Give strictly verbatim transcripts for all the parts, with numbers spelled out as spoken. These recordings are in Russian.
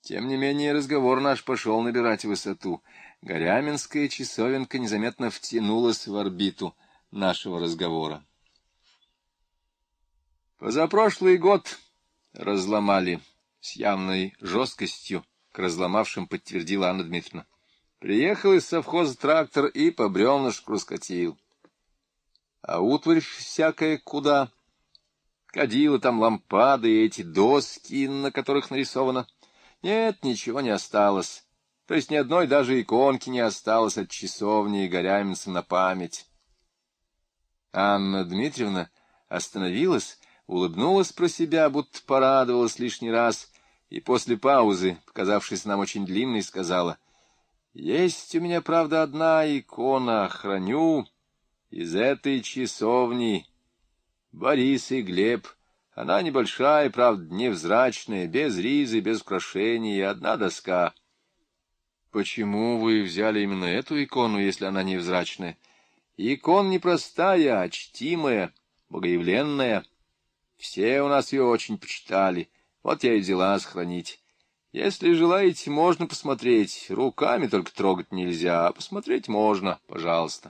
Тем не менее разговор наш пошел набирать высоту. Горяменская часовенка незаметно втянулась в орбиту нашего разговора. Позапрошлый год разломали, с явной жесткостью к разломавшим подтвердила Анна Дмитриевна. Приехал из совхоза трактор и по бревнышку раскатил. А утварь всякая куда? Кадила там, лампады и эти доски, на которых нарисовано. Нет, ничего не осталось. То есть ни одной даже иконки не осталось от часовни и горяменцам на память. Анна Дмитриевна остановилась, улыбнулась про себя, будто порадовалась лишний раз, и после паузы, показавшейся нам очень длинной, сказала: «Есть у меня, правда, одна икона, храню из этой часовни. Борис и Глеб. Она небольшая, правда, невзрачная, без ризы, без украшений, одна доска». «Почему вы взяли именно эту икону, если она невзрачная?» «Икона не простая, а чтимая, богоявленная. Все у нас ее очень почитали, вот я и взяла сохранить. Если желаете, можно посмотреть, руками только трогать нельзя, а посмотреть можно, пожалуйста».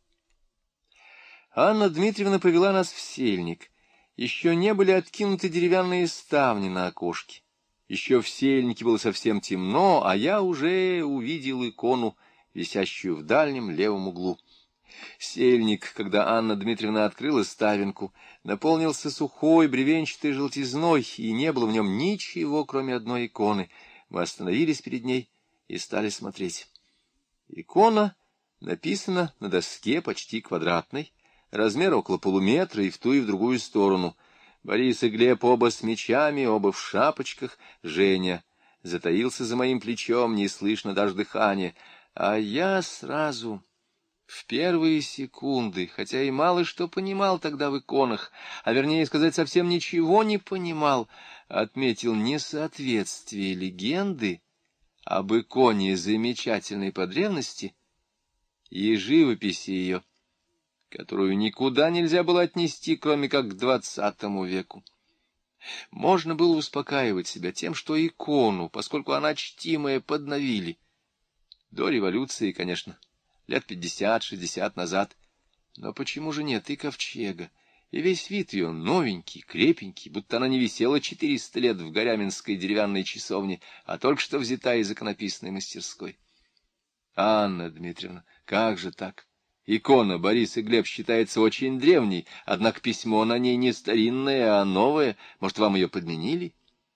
Анна Дмитриевна повела нас в сельник. Еще не были откинуты деревянные ставни на окошке. Еще в сельнике было совсем темно, а я уже увидел икону, висящую в дальнем левом углу. Сельник, когда Анна Дмитриевна открыла ставенку, наполнился сухой бревенчатой желтизной, и не было в нем ничего, кроме одной иконы. Мы остановились перед ней и стали смотреть. Икона написана на доске почти квадратной, размер около полуметра и в ту и в другую сторону. Борис и Глеб оба с мечами, оба в шапочках. Женя затаился за моим плечом, не слышно даже дыхания. А я сразу, в первые секунды, хотя и мало что понимал тогда в иконах, а вернее сказать, совсем ничего не понимал, отметил несоответствие легенды об иконе замечательной по древности и живописи ее, которую никуда нельзя было отнести, кроме как к двадцатому веку. Можно было успокаивать себя тем, что икону, поскольку она чтимая, подновили. До революции, конечно, лет пятьдесят-шестьдесят назад. Но почему же нет и ковчега? И весь вид ее новенький, крепенький, будто она не висела четыреста лет в горяменской деревянной часовне, а только что взята из иконописной мастерской. Анна Дмитриевна, как же так? Икона Борис и Глеб считается очень древней, однако письмо на ней не старинное, а новое. Может, вам ее подменили?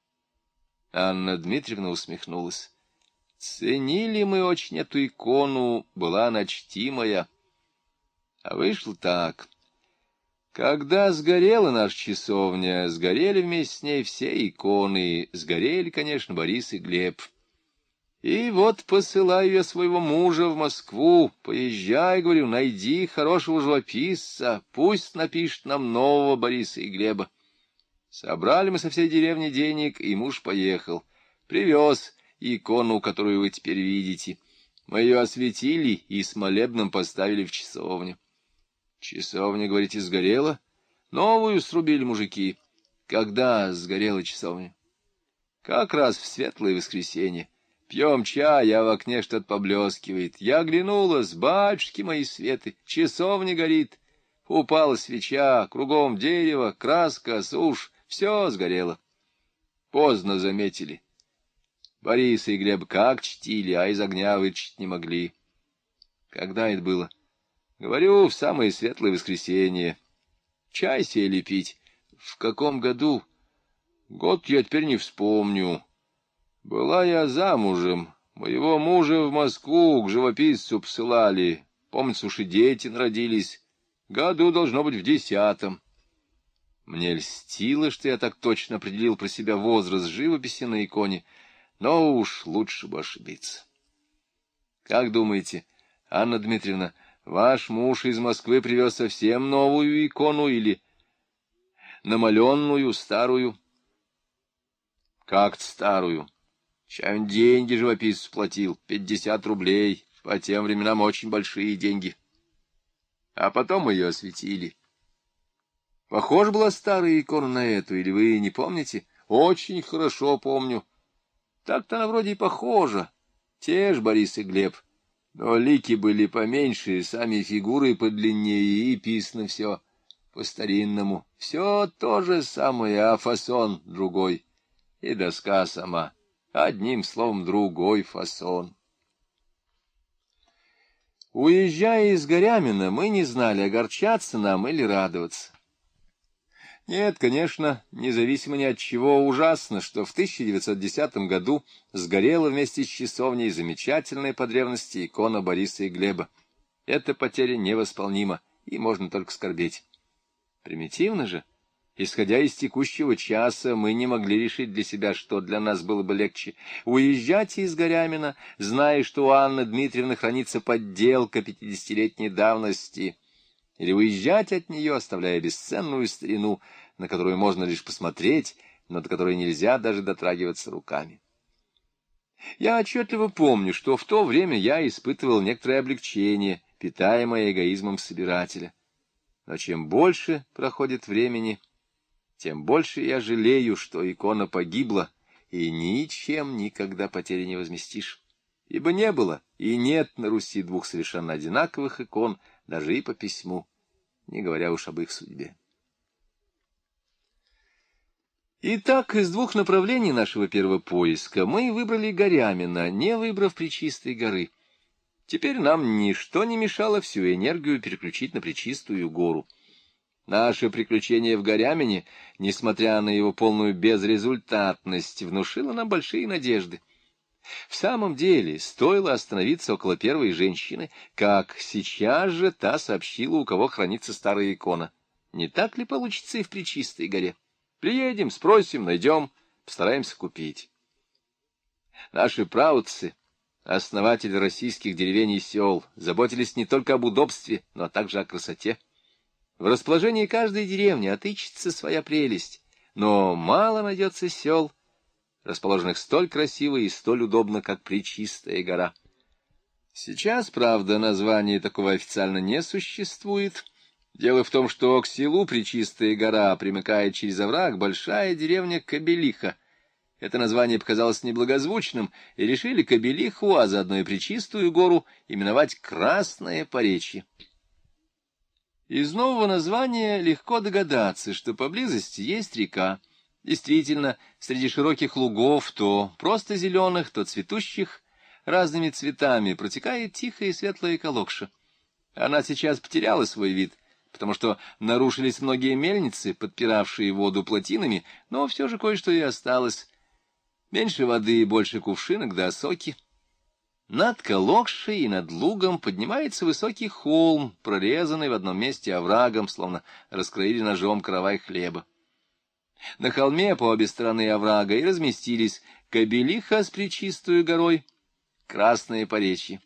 Анна Дмитриевна усмехнулась. Ценили мы очень эту икону, была она чтимая. А вышло так. Когда сгорела наша часовня, сгорели вместе с ней все иконы, сгорели, конечно, Борис и Глеб. И вот посылаю я своего мужа в Москву. Поезжай, говорю, найди хорошего живописца, пусть напишет нам нового Бориса и Глеба. Собрали мы со всей деревни денег, и муж поехал. Привез икону, которую вы теперь видите. Мы ее осветили и с молебном поставили в часовню. Часовня, говорите, сгорела? Новую срубили мужики. Когда сгорела часовня? Как раз в светлое воскресенье. Пьем чай, а в окне что-то поблескивает. Я оглянулась, батюшки мои светы, часовня горит. Упала свеча, кругом дерево, краска, сушь, все сгорело. Поздно заметили. Бориса и Глеб как чтили, а из огня вытащить не могли. Когда это было? Говорю, в самое светлое воскресенье. Чай сели пить. В каком году? Год я теперь не вспомню. Была я замужем. Моего мужа в Москву к живописцу посылали. Помнится, уж и дети народились. Году должно быть в десятом. Мне льстило, что я так точно определил про себя возраст живописи на иконе, но уж лучше бы ошибиться. Как думаете, Анна Дмитриевна, ваш муж из Москвы привез совсем новую икону или намаленную, старую? Как-то старую. Чай он деньги живописцу платил, пятьдесят рублей, по тем временам очень большие деньги. А потом мы ее осветили. Похожа была старая икона на эту, или вы не помните? Очень хорошо помню. Так-то она вроде и похожа, те ж Борис и Глеб, но лики были поменьше, сами фигуры подлиннее, и писано все по-старинному. Все то же самое, а фасон другой, и доска сама, одним словом, другой фасон. Уезжая из Горямина, мы не знали, огорчаться нам или радоваться. Нет, конечно, независимо ни от чего, ужасно, что в тысяча девятьсот десятом году сгорела вместе с часовней замечательная по древности икона Бориса и Глеба. Эта потеря невосполнима, и можно только скорбеть. Примитивно же, исходя из текущего часа, мы не могли решить для себя, что для нас было бы легче: уезжать из Горямина, зная, что у Анны Дмитриевны хранится подделка пятидесятилетней давности, или уезжать от нее, оставляя бесценную старину, на которую можно лишь посмотреть, но до которой нельзя даже дотрагиваться руками. Я отчетливо помню, что в то время я испытывал некоторое облегчение, питаемое эгоизмом собирателя. Но чем больше проходит времени, тем больше я жалею, что икона погибла, и ничем никогда потери не возместишь. Ибо не было и нет на Руси двух совершенно одинаковых икон, даже и по письму, не говоря уж об их судьбе. Итак, из двух направлений нашего первого поиска мы выбрали Горямина, не выбрав Пречистой горы. Теперь нам ничто не мешало всю энергию переключить на Пречистую гору. Наше приключение в Горямине, несмотря на его полную безрезультатность, внушило нам большие надежды. В самом деле, стоило остановиться около первой женщины, как сейчас же та сообщила, у кого хранится старая икона. Не так ли получится и в Пречистой горе? Приедем, спросим, найдем, постараемся купить. Наши праотцы, основатели российских деревень и сел, заботились не только об удобстве, но также о красоте. В расположении каждой деревни отыщется своя прелесть, но мало найдется сел, расположенных столь красиво и столь удобно, как Пречистая гора. Сейчас, правда, названия такого официально не существует. Дело в том, что к селу Пречистая гора примыкает через овраг большая деревня Кобелиха. Это название показалось неблагозвучным, и решили Кобелиху, а заодно и Пречистую гору, именовать Красное Поречье. Из нового названия легко догадаться, что поблизости есть река. Действительно, среди широких лугов, то просто зеленых, то цветущих разными цветами, протекает тихая и светлая Колокша. Она сейчас потеряла свой вид, потому что нарушились многие мельницы, подпиравшие воду плотинами, но все же кое-что и осталось. Меньше воды, больше кувшинок да осоки. Над Колокшей и над лугом поднимается высокий холм, прорезанный в одном месте оврагом, словно раскроили ножом каравай хлеба. На холме по обе стороны оврага и разместились Кобелиха с Пречистую горой, Красное Поречье.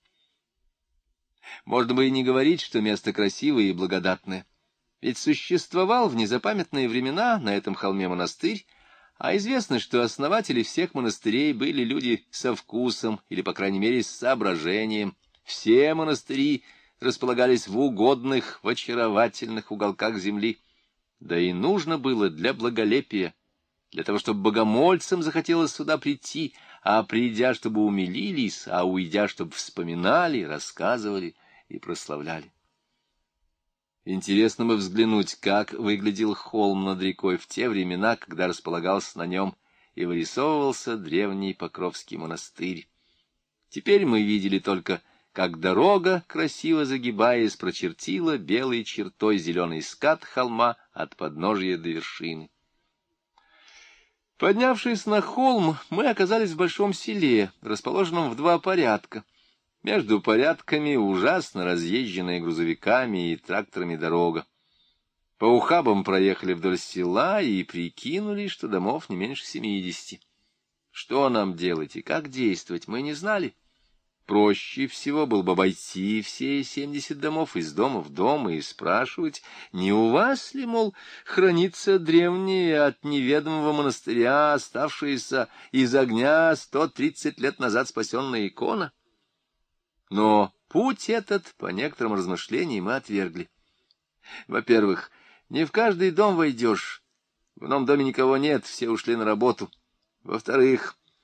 Можно бы и не говорить, что место красивое и благодатное. Ведь существовал в незапамятные времена на этом холме монастырь, а известно, что основатели всех монастырей были люди со вкусом, или, по крайней мере, с соображением. Все монастыри располагались в угодных, в очаровательных уголках земли. Да и нужно было для благолепия, для того, чтобы богомольцам захотелось сюда прийти, а придя, чтобы умилились, а уйдя, чтобы вспоминали, рассказывали и прославляли. Интересно бы взглянуть, как выглядел холм над рекой в те времена, когда располагался на нем и вырисовывался древний Покровский монастырь. Теперь мы видели только, как дорога, красиво загибаясь, прочертила белой чертой зеленый скат холма от подножия до вершины. Поднявшись на холм, мы оказались в большом селе, расположенном в два порядка. Между порядками ужасно разъезженная грузовиками и тракторами дорога. По ухабам проехали вдоль села и прикинули, что домов не меньше семидесяти. Что нам делать и как действовать, мы не знали. Проще всего было бы обойти все семьдесят домов из дома в дом и спрашивать, не у вас ли, мол, хранится древняя от неведомого монастыря, оставшаяся из огня сто тридцать лет назад спасенная икона? Но путь этот, по некоторым размышлениям, мы отвергли. Во-первых, не в каждый дом войдешь. В ином доме никого нет, все ушли на работу. Во-вторых,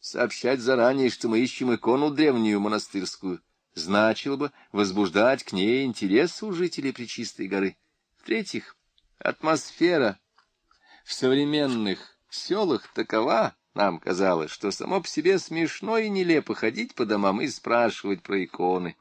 Сообщать заранее, что мы ищем икону древнюю монастырскую, значило бы возбуждать к ней интерес у жителей Пречистой горы. В-третьих, атмосфера в современных селах такова, нам казалось, что само по себе смешно и нелепо ходить по домам и спрашивать про иконы.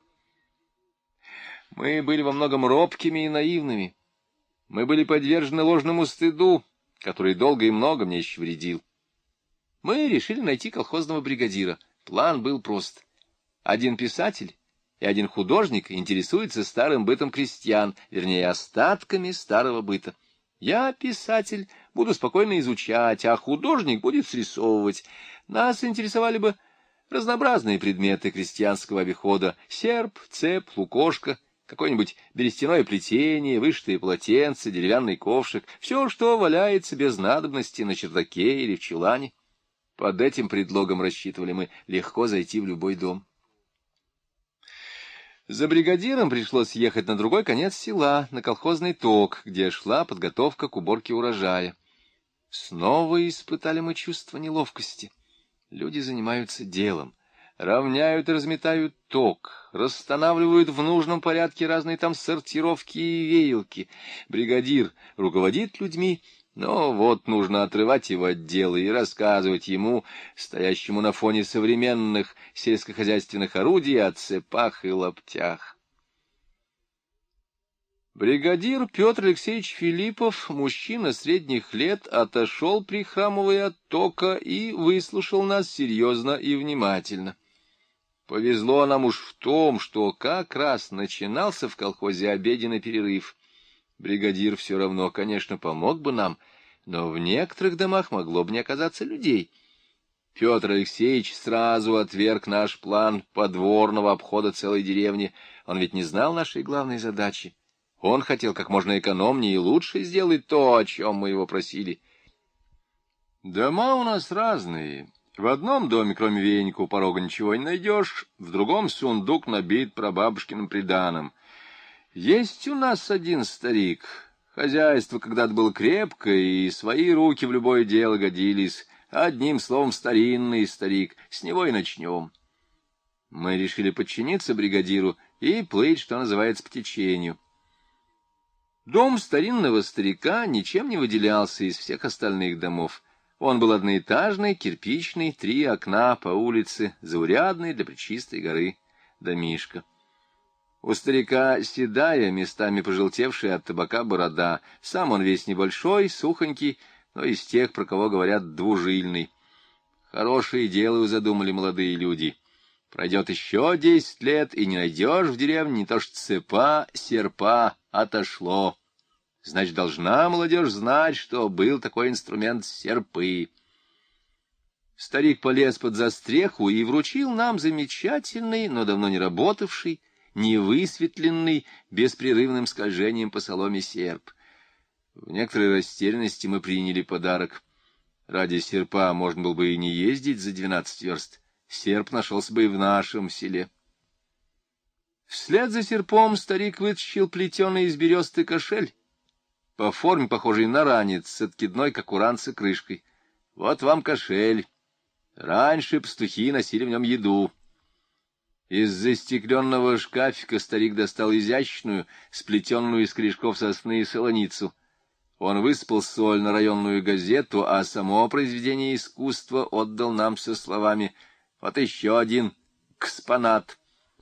Мы были во многом робкими и наивными. Мы были подвержены ложному стыду, который долго и много мне еще вредил. Мы решили найти колхозного бригадира. План был прост. Один писатель и один художник интересуются старым бытом крестьян, вернее, остатками старого быта. Я, писатель, буду спокойно изучать, а художник будет срисовывать. Нас интересовали бы разнообразные предметы крестьянского обихода: серп, цеп, лукошко, какое-нибудь берестяное плетение, вышитые полотенца, деревянный ковшик, все, что валяется без надобности на чердаке или в чулане. Под этим предлогом рассчитывали мы легко зайти в любой дом. За бригадиром пришлось ехать на другой конец села, на колхозный ток, где шла подготовка к уборке урожая. Снова испытали мы чувство неловкости. Люди занимаются делом, равняют и разметают ток, расстанавливают в нужном порядке разные там сортировки и веялки. Бригадир руководит людьми, но вот нужно отрывать его от дела и рассказывать ему, стоящему на фоне современных сельскохозяйственных орудий, о цепах и лаптях. Бригадир Петр Алексеевич Филиппов, мужчина средних лет, отошел, прихрамывая от тока, и выслушал нас серьезно и внимательно. Повезло нам уж в том, что как раз начинался в колхозе обеденный перерыв. Бригадир все равно, конечно, помог бы нам, но в некоторых домах могло бы не оказаться людей. Петр Алексеевич сразу отверг наш план подворного обхода целой деревни. Он ведь не знал нашей главной задачи. Он хотел как можно экономнее и лучше сделать то, о чем мы его просили. Дома у нас разные. В одном доме, кроме веника, у порога ничего не найдешь, в другом сундук набит прабабушкиным приданым. Есть у нас один старик. Хозяйство когда-то было крепкое, и свои руки в любое дело годились. Одним словом, старинный старик. С него и начнем. Мы решили подчиниться бригадиру и плыть, что называется, по течению. Дом старинного старика ничем не выделялся из всех остальных домов. Он был одноэтажный, кирпичный, три окна по улице, заурядный для Пречистой горы домишко. У старика седая, местами пожелтевшая от табака борода. Сам он весь небольшой, сухонький, но из тех, про кого говорят, двужильный. Хорошие дела задумали молодые люди. Пройдет еще десять лет, и не найдешь в деревне не то что цепа, серпа, отошло. Значит, должна молодежь знать, что был такой инструмент серпы. Старик полез под застреху и вручил нам замечательный, но давно не работавший, невысветленный, беспрерывным скольжением по соломе серп. В некоторой растерянности мы приняли подарок. Ради серпа можно было бы и не ездить за двенадцать верст. Серп нашелся бы и в нашем селе. Вслед за серпом старик вытащил плетеный из бересты кошель, по форме похожий на ранец, с откидной, как у ранца, крышкой. Вот вам кошель. Раньше пастухи носили в нем еду. Из застекленного шкафика старик достал изящную, сплетенную из корешков сосны солоницу. Он высыпал соль на районную газету, а само произведение искусства отдал нам со словами: «Вот еще один экспонат».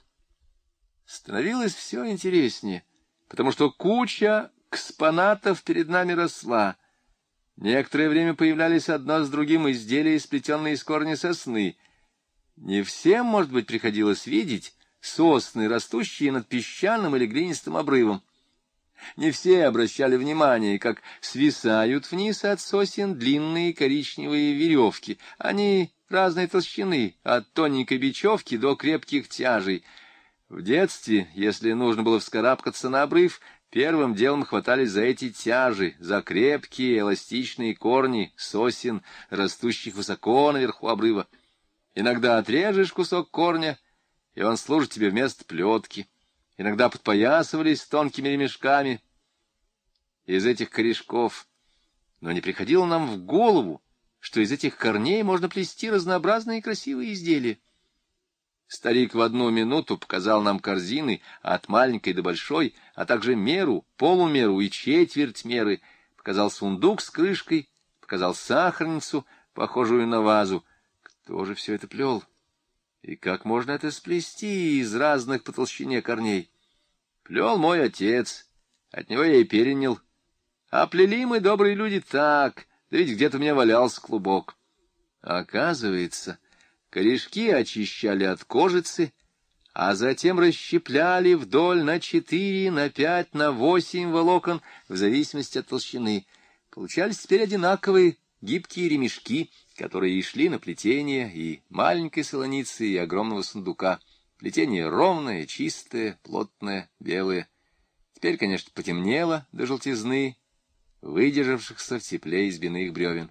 Становилось все интереснее, потому что куча экспонатов перед нами росла. Некоторое время появлялись одно с другим изделия, сплетенные из корня сосны. Не всем, может быть, приходилось видеть сосны, растущие над песчаным или глинистым обрывом. Не все обращали внимание, как свисают вниз от сосен длинные коричневые веревки. Они разной толщины, от тоненькой бечевки до крепких тяжей. В детстве, если нужно было вскарабкаться на обрыв, первым делом хватались за эти тяжи, за крепкие эластичные корни сосен, растущих высоко наверху обрыва. Иногда отрежешь кусок корня, и он служит тебе вместо плетки. Иногда подпоясывались тонкими ремешками из этих корешков. Но не приходило нам в голову, что из этих корней можно плести разнообразные красивые изделия. Старик в одну минуту показал нам корзины от маленькой до большой, а также меру, полумеру и четверть меры, показал сундук с крышкой, показал сахарницу, похожую на вазу. Кто же все это плел? И как можно это сплести из разных по толщине корней? Плел мой отец, от него я и перенял. А плели мы, добрые люди, так, да ведь где-то у меня валялся клубок. А оказывается, корешки очищали от кожицы, а затем расщепляли вдоль на четыре, на пять, на восемь волокон, в зависимости от толщины. Получались теперь одинаковые гибкие ремешки, которые и шли на плетение и маленькой солоницы, и огромного сундука. Плетение ровное, чистое, плотное, белое. Теперь, конечно, потемнело до желтизны, выдержавшихся в тепле избиных бревен.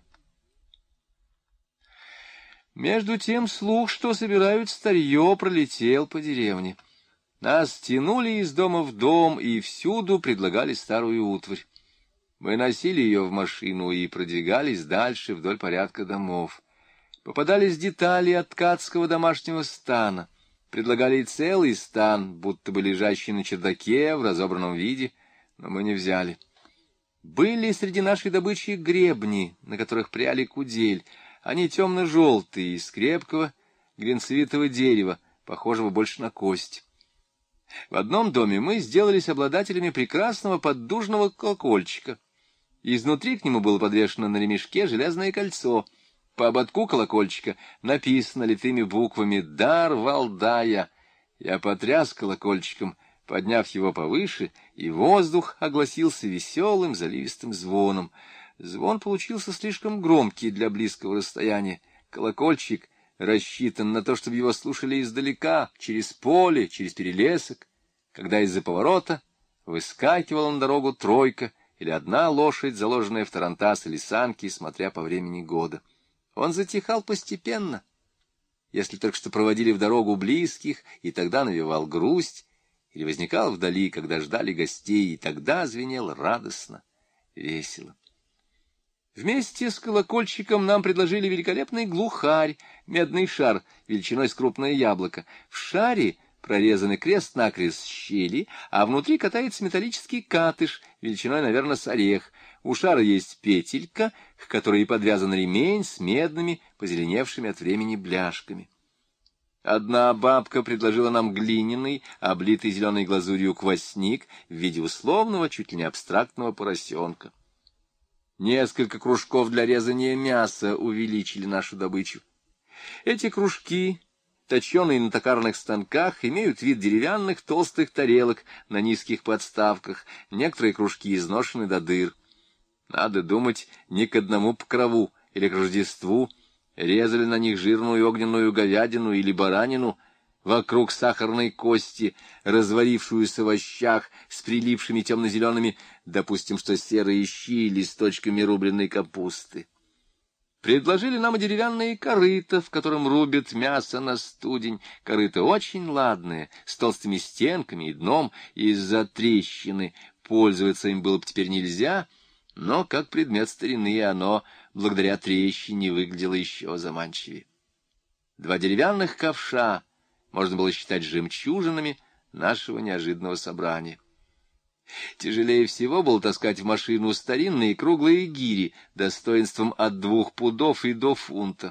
Между тем слух, что собирают старье, пролетел по деревне. Нас тянули из дома в дом и всюду предлагали старую утварь. Мы носили ее в машину и продвигались дальше вдоль порядка домов. Попадались детали от ткацкого домашнего стана. Предлагали и целый стан, будто бы лежащий на чердаке в разобранном виде, но мы не взяли. Были среди нашей добычи гребни, на которых пряли кудель. Они темно-желтые, из крепкого глинцевитого дерева, похожего больше на кость. В одном доме мы сделались обладателями прекрасного поддужного колокольчика. Изнутри к нему было подвешено на ремешке железное кольцо. По ободку колокольчика написано литыми буквами «Дар Валдая». Я потряс колокольчиком, подняв его повыше, и воздух огласился веселым заливистым звоном. Звон получился слишком громкий для близкого расстояния. Колокольчик рассчитан на то, чтобы его слушали издалека, через поле, через перелесок, когда из-за поворота выскакивала на дорогу тройка или одна лошадь, заложенная в тарантас или санки, смотря по времени года. Он затихал постепенно, если только что проводили в дорогу близких, и тогда навевал грусть, или возникал вдали, когда ждали гостей, и тогда звенел радостно, весело. Вместе с колокольчиком нам предложили великолепный глухарь, медный шар, величиной с крупное яблоко. В шаре прорезаны крест-накрест щели, а внутри катается металлический катыш, величиной, наверное, с орех. У шара есть петелька, к которой подвязан ремень с медными, позеленевшими от времени бляшками. Одна бабка предложила нам глиняный, облитый зеленой глазурью квасник в виде условного, чуть ли не абстрактного поросенка. Несколько кружков для резания мяса увеличили нашу добычу. Эти кружки, точеные на токарных станках, имеют вид деревянных толстых тарелок на низких подставках. Некоторые кружки изношены до дыр. Надо думать, не к одному покрову или к Рождеству резали на них жирную огненную говядину или баранину, вокруг сахарной кости, разварившуюся в овощах с прилипшими темно-зелеными, допустим, что серые щи, листочками рубленной капусты. Предложили нам и деревянные корыта, в котором рубят мясо на студень. Корыта очень ладные, с толстыми стенками и дном, из-за трещины пользоваться им было бы теперь нельзя, но как предмет старины оно, благодаря трещине, выглядело еще заманчивее. Два деревянных ковша можно было считать жемчужинами нашего неожиданного собрания. Тяжелее всего было таскать в машину старинные круглые гири достоинством от двух пудов и до фунта.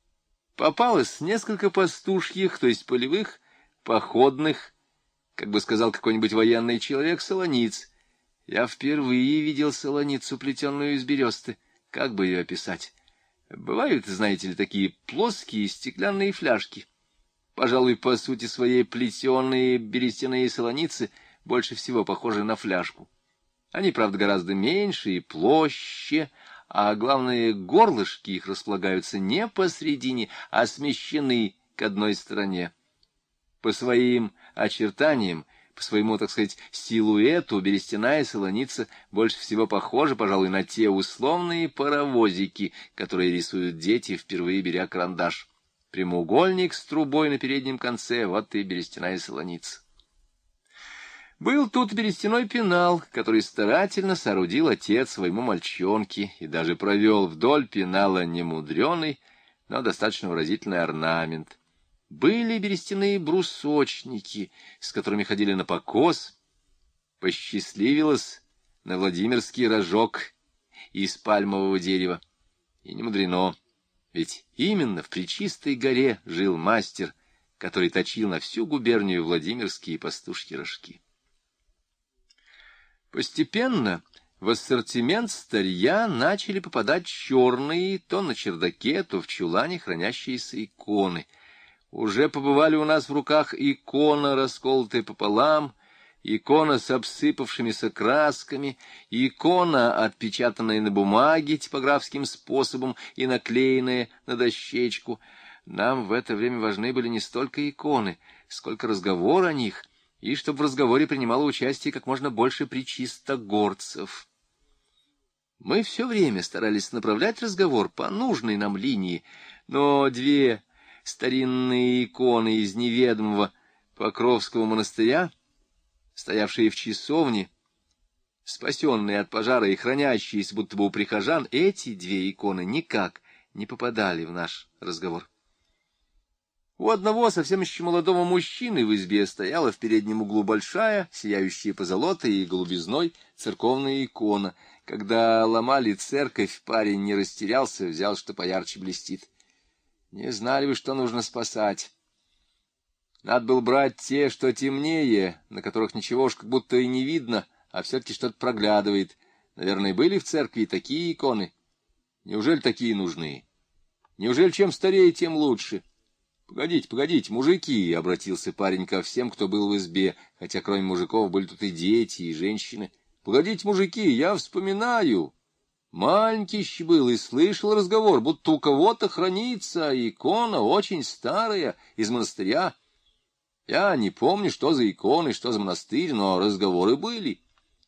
Попалось несколько пастушьих, то есть полевых, походных, как бы сказал какой-нибудь военный человек, солониц. Я впервые видел солоницу, плетенную из бересты. Как бы ее описать? Бывают, знаете ли, такие плоские стеклянные фляжки. Пожалуй, по сути своей плетеные берестяные солоницы больше всего похожи на фляжку. Они, правда, гораздо меньше и площе, а главное, горлышки их располагаются не посредине, а смещены к одной стороне. По своим очертаниям, по своему, так сказать, силуэту, берестяная солоница больше всего похожа, пожалуй, на те условные паровозики, которые рисуют дети, впервые беря карандаш. Прямоугольник с трубой на переднем конце — вот и берестяная солоница. Был тут берестяной пенал, который старательно соорудил отец своему мальчонке и даже провел вдоль пенала немудреный, но достаточно выразительный орнамент. Были берестяные брусочники, с которыми ходили на покос. Посчастливилось на Владимирский рожок из пальмового дерева. И не мудрено, ведь именно в Пречистой горе жил мастер, который точил на всю губернию владимирские пастушьи рожки. Постепенно в ассортимент старья начали попадать черные, то на чердаке, то в чулане хранящиеся иконы. Уже побывали у нас в руках икона, расколотая пополам, икона с обсыпавшимися красками, икона, отпечатанная на бумаге типографским способом и наклеенная на дощечку. Нам в это время важны были не столько иконы, сколько разговор о них, и чтобы в разговоре принимало участие как можно больше пречистогорцев. Мы все время старались направлять разговор по нужной нам линии, но две старинные иконы из неведомого Покровского монастыря, стоявшие в часовне, спасенные от пожара и хранящиеся будто бы у прихожан, эти две иконы никак не попадали в наш разговор. У одного совсем еще молодого мужчины в избе стояла в переднем углу большая, сияющая позолотой и голубизной, церковная икона. Когда ломали церковь, парень не растерялся, взял, что поярче блестит. Не знали вы, что нужно спасать. Надо было брать те, что темнее, на которых ничего уж как будто и не видно, а все-таки что-то проглядывает. Наверное, были в церкви такие иконы. Неужели такие нужны? Неужели чем старее, тем лучше? «Погодите, погодите, мужики!» — обратился парень ко всем, кто был в избе, хотя кроме мужиков были тут и дети, и женщины. «Погодите, мужики, я вспоминаю. Маленький еще был и слышал разговор, будто у кого-то хранится икона очень старая, из монастыря. Я не помню, что за иконы, что за монастырь, но разговоры были».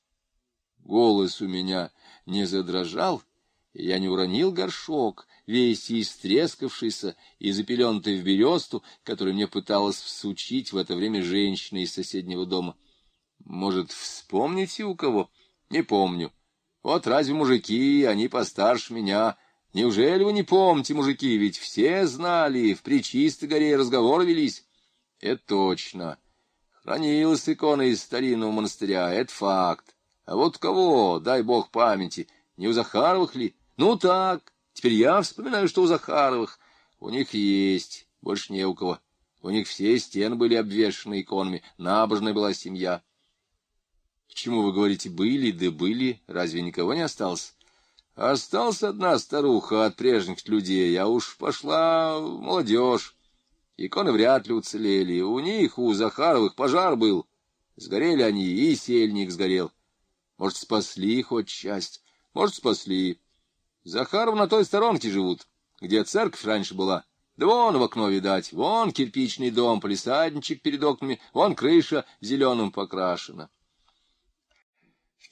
Голос у меня не задрожал, и я не уронил горшок, весь истрескавшийся и запеленутый в бересту, который мне пыталась всучить в это время женщина из соседнего дома. Может, вспомните у кого? Не помню. Вот разве мужики, они постарше меня. Неужели вы не помните, мужики, ведь все знали, в Пречистой горе разговоры велись. Это точно. Хранилась икона из старинного монастыря, это факт. А вот кого, дай бог памяти, не у Захаровых ли? Ну так, теперь я вспоминаю, что у Захаровых. У них есть, больше не у кого. У них все стены были обвешаны иконами, набожная была семья. К чему вы говорите «были», да были, разве никого не осталось? Осталась одна старуха от прежних людей, а уж пошла молодежь. Иконы вряд ли уцелели, у них, у Захаровых, пожар был. Сгорели они, и сельник сгорел. Может, спасли хоть часть, может, спасли. Захаров на той сторонке живут, где церковь раньше была. Да вон в окно видать, вон кирпичный дом, палисадничек перед окнами, вон крыша зеленым покрашена.